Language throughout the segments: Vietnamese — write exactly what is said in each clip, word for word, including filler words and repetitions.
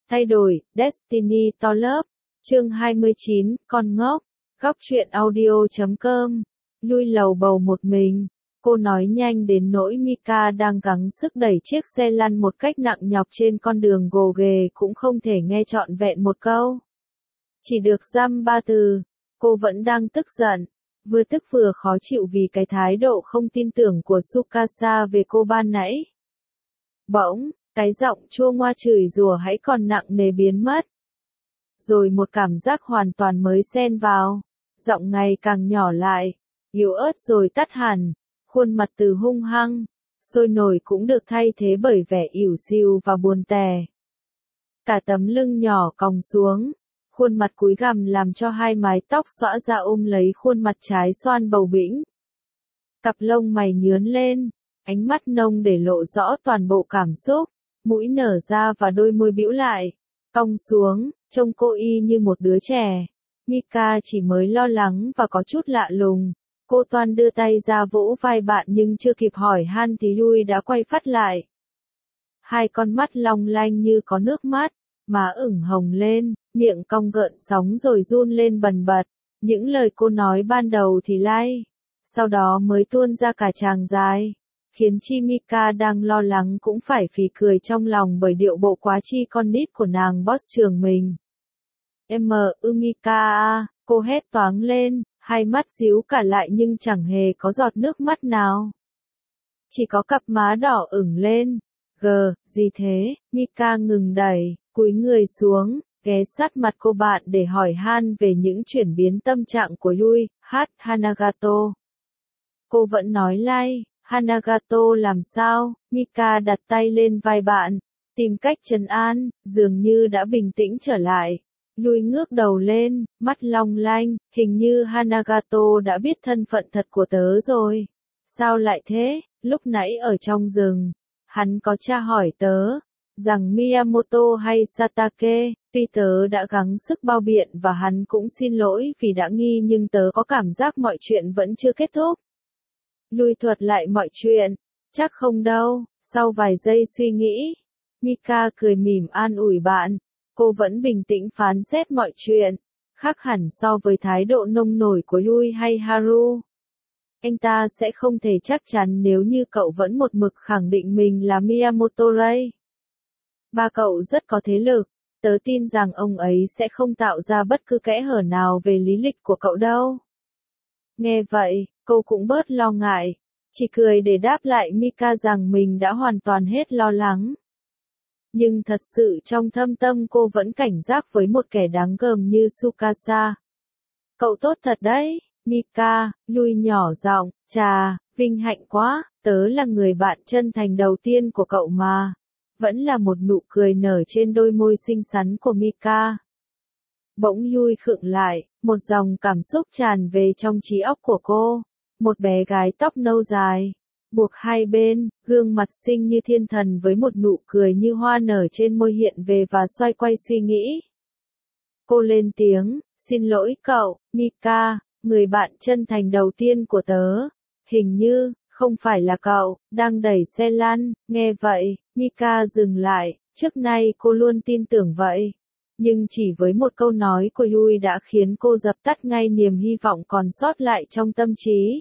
Thay đổi, Destiny to lớp. Chương hai mươi chín, con ngốc. Góc truyện audio chấm com. Lui lầu bầu một mình. Cô nói nhanh đến nỗi Mika đang gắng sức đẩy chiếc xe lăn một cách nặng nhọc trên con đường gồ ghề cũng không thể nghe trọn vẹn một câu. Chỉ được dăm ba từ. Cô vẫn đang tức giận. Vừa tức vừa khó chịu vì cái thái độ không tin tưởng của Tsukasa về cô ban nãy. Bỗng, cái giọng chua ngoa chửi rủa hãy còn nặng nề biến mất. Rồi một cảm giác hoàn toàn mới xen vào. Giọng ngày càng nhỏ lại, yếu ớt rồi tắt hẳn. Khuôn mặt từ hung hăng, sôi nổi cũng được thay thế bởi vẻ ỉu xìu và buồn tẻ. Cả tấm lưng nhỏ còng xuống, khuôn mặt cúi gằm làm cho hai mái tóc xõa ra ôm lấy khuôn mặt trái xoan bầu bĩnh. Cặp lông mày nhướn lên, ánh mắt nông để lộ rõ toàn bộ cảm xúc, mũi nở ra và đôi môi bĩu lại, cong xuống, trông cô y như một đứa trẻ. Mika chỉ mới lo lắng và có chút lạ lùng. Cô toan đưa tay ra vỗ vai bạn nhưng chưa kịp hỏi han thì Yui đã quay phát lại. Hai con mắt long lanh như có nước mắt, má ửng hồng lên, miệng cong gợn sóng rồi run lên bần bật. Những lời cô nói ban đầu thì lai, sau đó mới tuôn ra cả tràng dài, khiến chi Mika đang lo lắng cũng phải phì cười trong lòng bởi điệu bộ quá chi con nít của nàng boss trường mình. Em ư Mika à, cô hét toáng lên. Hai mắt díu cả lại nhưng chẳng hề có giọt nước mắt nào. Chỉ có cặp má đỏ ửng lên. Gờ, gì thế? Mika ngừng đẩy, cúi người xuống, ghé sát mặt cô bạn để hỏi han về những chuyển biến tâm trạng của Yui, hát Hanagato. Cô vẫn nói lai, Hanagato làm sao? Mika đặt tay lên vai bạn, tìm cách trấn an, dường như đã bình tĩnh trở lại. Yui ngước đầu lên, mắt long lanh, hình như Hanagato đã biết thân phận thật của tớ rồi. Sao lại thế? Lúc nãy ở trong rừng, hắn có tra hỏi tớ, rằng Miyamoto hay Satake, tuy tớ đã gắng sức bao biện và hắn cũng xin lỗi vì đã nghi nhưng tớ có cảm giác mọi chuyện vẫn chưa kết thúc. Yui thuật lại mọi chuyện, chắc không đâu, sau vài giây suy nghĩ, Mika cười mỉm an ủi bạn. Cô vẫn bình tĩnh phán xét mọi chuyện, khác hẳn so với thái độ nông nổi của Yui hay Haru. Anh ta sẽ không thể chắc chắn nếu như cậu vẫn một mực khẳng định mình là Miyamoto Ray. Ba cậu rất có thế lực, tớ tin rằng ông ấy sẽ không tạo ra bất cứ kẽ hở nào về lý lịch của cậu đâu. Nghe vậy, cô cũng bớt lo ngại, chỉ cười để đáp lại Mika rằng mình đã hoàn toàn hết lo lắng. Nhưng thật sự trong thâm tâm cô vẫn cảnh giác với một kẻ đáng gờm như Tsukasa. Cậu tốt thật đấy, Mika, Yui nhỏ giọng, chà, vinh hạnh quá, tớ là người bạn chân thành đầu tiên của cậu mà. Vẫn là một nụ cười nở trên đôi môi xinh xắn của Mika. Bỗng Yui khựng lại, một dòng cảm xúc tràn về trong trí óc của cô. Một bé gái tóc nâu dài, buộc hai bên, gương mặt xinh như thiên thần với một nụ cười như hoa nở trên môi hiện về và xoay quay suy nghĩ. Cô lên tiếng, xin lỗi cậu, Mika, người bạn chân thành đầu tiên của tớ. Hình như, không phải là cậu, đang đẩy xe lăn. Nghe vậy, Mika dừng lại, trước nay cô luôn tin tưởng vậy. Nhưng chỉ với một câu nói của Yui đã khiến cô dập tắt ngay niềm hy vọng còn sót lại trong tâm trí.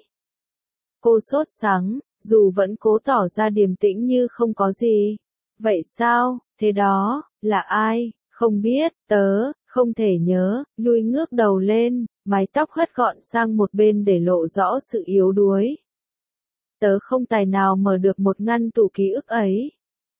Cô sốt sắng, dù vẫn cố tỏ ra điềm tĩnh như không có gì. Vậy sao, thế đó, là ai? Không biết, tớ, không thể nhớ. Yui ngước đầu lên, mái tóc hất gọn sang một bên để lộ rõ sự yếu đuối. Tớ không tài nào mở được một ngăn tủ ký ức ấy.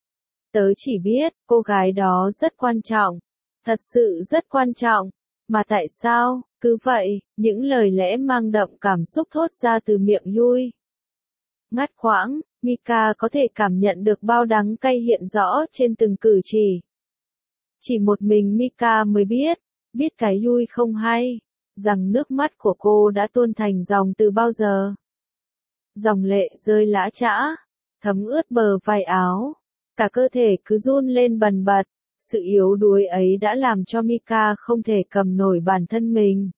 Tớ chỉ biết, cô gái đó rất quan trọng. Thật sự rất quan trọng. Mà tại sao, cứ vậy, những lời lẽ mang đậm cảm xúc thốt ra từ miệng Yui. Ngắt quãng, Mika có thể cảm nhận được bao đắng cay hiện rõ trên từng cử chỉ. Chỉ một mình Mika mới biết, biết cái Yui không hay, rằng nước mắt của cô đã tuôn thành dòng từ bao giờ. Dòng lệ rơi lã chã, thấm ướt bờ vai áo, cả cơ thể cứ run lên bần bật, sự yếu đuối ấy đã làm cho Mika không thể cầm nổi bản thân mình.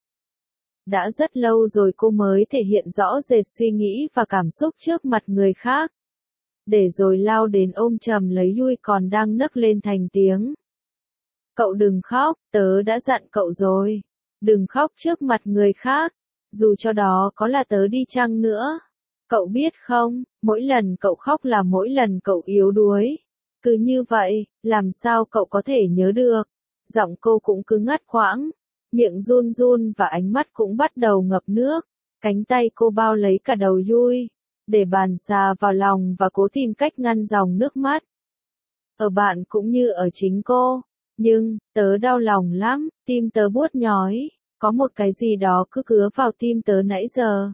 Đã rất lâu rồi cô mới thể hiện rõ rệt suy nghĩ và cảm xúc trước mặt người khác. Để rồi lao đến ôm chầm lấy Yui còn đang nấc lên thành tiếng. Cậu đừng khóc, tớ đã dặn cậu rồi. Đừng khóc trước mặt người khác, dù cho đó có là tớ đi chăng nữa. Cậu biết không, mỗi lần cậu khóc là mỗi lần cậu yếu đuối. Cứ như vậy, làm sao cậu có thể nhớ được? Giọng cô cũng cứ ngắt quãng, miệng run run và ánh mắt cũng bắt đầu ngập nước. Cánh tay cô bao lấy cả đầu Yui, để bàn xà vào lòng và cố tìm cách ngăn dòng nước mắt. Ở bạn cũng như ở chính cô. Nhưng, tớ đau lòng lắm, tim tớ buốt nhói, có một cái gì đó cứ cứa vào tim tớ nãy giờ.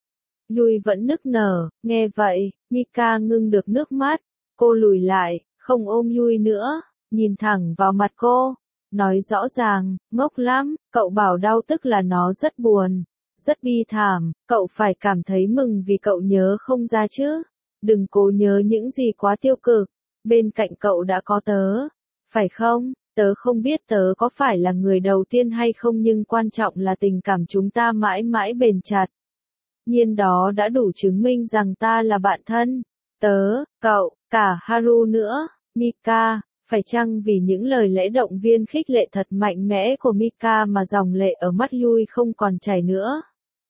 Yui vẫn nức nở, nghe vậy, Mika ngưng được nước mắt, cô lùi lại, không ôm Yui nữa, nhìn thẳng vào mặt cô, nói rõ ràng, ngốc lắm, cậu bảo đau tức là nó rất buồn, rất bi thảm, cậu phải cảm thấy mừng vì cậu nhớ không ra chứ, đừng cố nhớ những gì quá tiêu cực, bên cạnh cậu đã có tớ, phải không? Tớ không biết tớ có phải là người đầu tiên hay không nhưng quan trọng là tình cảm chúng ta mãi mãi bền chặt. Nhiên đó đã đủ chứng minh rằng ta là bạn thân. Tớ, cậu, cả Haru nữa, Mika, phải chăng vì những lời lẽ động viên khích lệ thật mạnh mẽ của Mika mà dòng lệ ở mắt Yui không còn chảy nữa?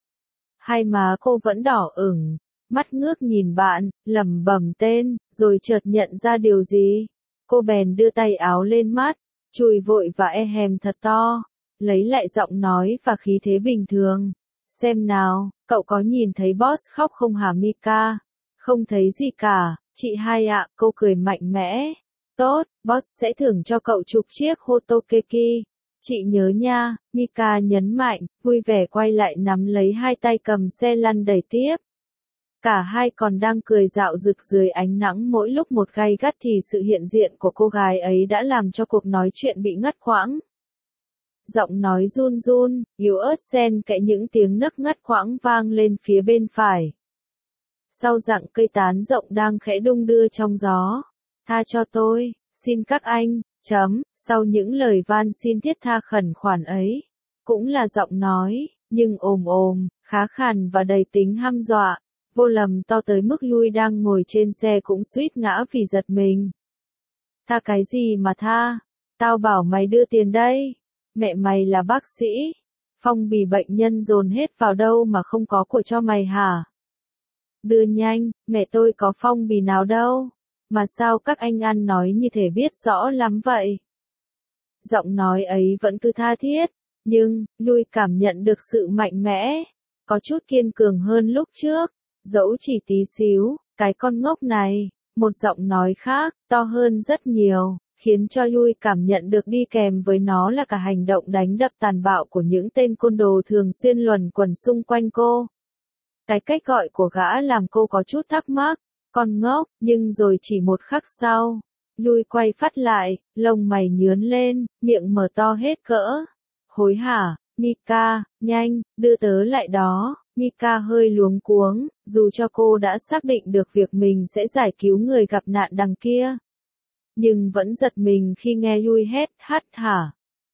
Hai má cô vẫn đỏ ửng, mắt ngước nhìn bạn, lẩm bẩm tên, rồi chợt nhận ra điều gì. Cô bèn đưa tay áo lên mắt, chùi vội và e hèm thật to, lấy lại giọng nói và khí thế bình thường. Xem nào, cậu có nhìn thấy boss khóc không hả Mika? Không thấy gì cả, chị hai ạ, cô cười mạnh mẽ. Tốt, boss sẽ thưởng cho cậu chục chiếc Hotokeki. Chị nhớ nha, Mika nhấn mạnh, vui vẻ quay lại nắm lấy hai tay cầm xe lăn đẩy tiếp. Cả hai còn đang cười rạo rực dưới ánh nắng mỗi lúc một gay gắt thì sự hiện diện của cô gái ấy đã làm cho cuộc nói chuyện bị ngắt quãng. Giọng nói run run, yếu ớt xen kẽ những tiếng nấc ngắt quãng vang lên phía bên phải. Sau rặng cây tán rộng đang khẽ đung đưa trong gió. Tha cho tôi, xin các anh, chấm, sau những lời van xin thiết tha khẩn khoản ấy. Cũng là giọng nói, nhưng ồm ồm, khá khàn và đầy tính hăm dọa. Vô lầm to tới mức Yui đang ngồi trên xe cũng suýt ngã vì giật mình. Tha cái gì mà tha? Tao bảo mày đưa tiền đây. Mẹ mày là bác sĩ. Phong bì bệnh nhân dồn hết vào đâu mà không có của cho mày hả? Đưa nhanh, mẹ tôi có phong bì nào đâu. Mà sao các anh ăn nói như thể biết rõ lắm vậy? Giọng nói ấy vẫn cứ tha thiết, nhưng, Yui cảm nhận được sự mạnh mẽ, có chút kiên cường hơn lúc trước. Dẫu chỉ tí xíu, cái con ngốc này, một giọng nói khác, to hơn rất nhiều, khiến cho Yui cảm nhận được đi kèm với nó là cả hành động đánh đập tàn bạo của những tên côn đồ thường xuyên luẩn quẩn xung quanh cô. Cái cách gọi của gã làm cô có chút thắc mắc, con ngốc, nhưng rồi chỉ một khắc sau, Yui quay phát lại, lông mày nhướn lên, miệng mở to hết cỡ. Hối hả, Mika, nhanh, đưa tớ lại đó. Mika hơi luống cuống, dù cho cô đã xác định được việc mình sẽ giải cứu người gặp nạn đằng kia. Nhưng vẫn giật mình khi nghe Yui hét, hắt hả.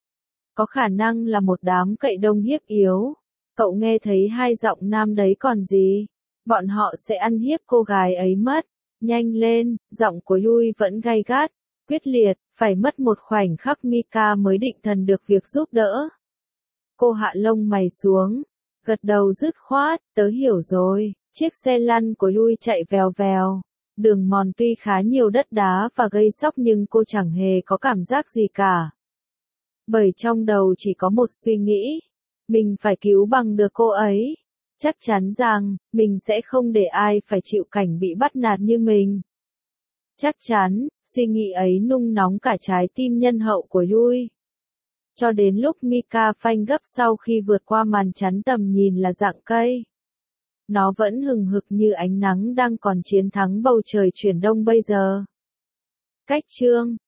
Có khả năng là một đám cậy đông hiếp yếu. Cậu nghe thấy hai giọng nam đấy còn gì? Bọn họ sẽ ăn hiếp cô gái ấy mất. Nhanh lên, giọng của Yui vẫn gay gắt, quyết liệt, phải mất một khoảnh khắc Mika mới định thần được việc giúp đỡ. Cô hạ lông mày xuống. Gật đầu dứt khoát, tớ hiểu rồi, chiếc xe lăn của Yui chạy vèo vèo. Đường mòn tuy khá nhiều đất đá và gây sóc nhưng cô chẳng hề có cảm giác gì cả. Bởi trong đầu chỉ có một suy nghĩ, mình phải cứu bằng được cô ấy. Chắc chắn rằng, mình sẽ không để ai phải chịu cảnh bị bắt nạt như mình. Chắc chắn, suy nghĩ ấy nung nóng cả trái tim nhân hậu của Yui. Cho đến lúc Mika phanh gấp sau khi vượt qua màn chắn tầm nhìn là rặng cây. Nó vẫn hừng hực như ánh nắng đang còn chiến thắng bầu trời chuyển đông bây giờ. Cách chương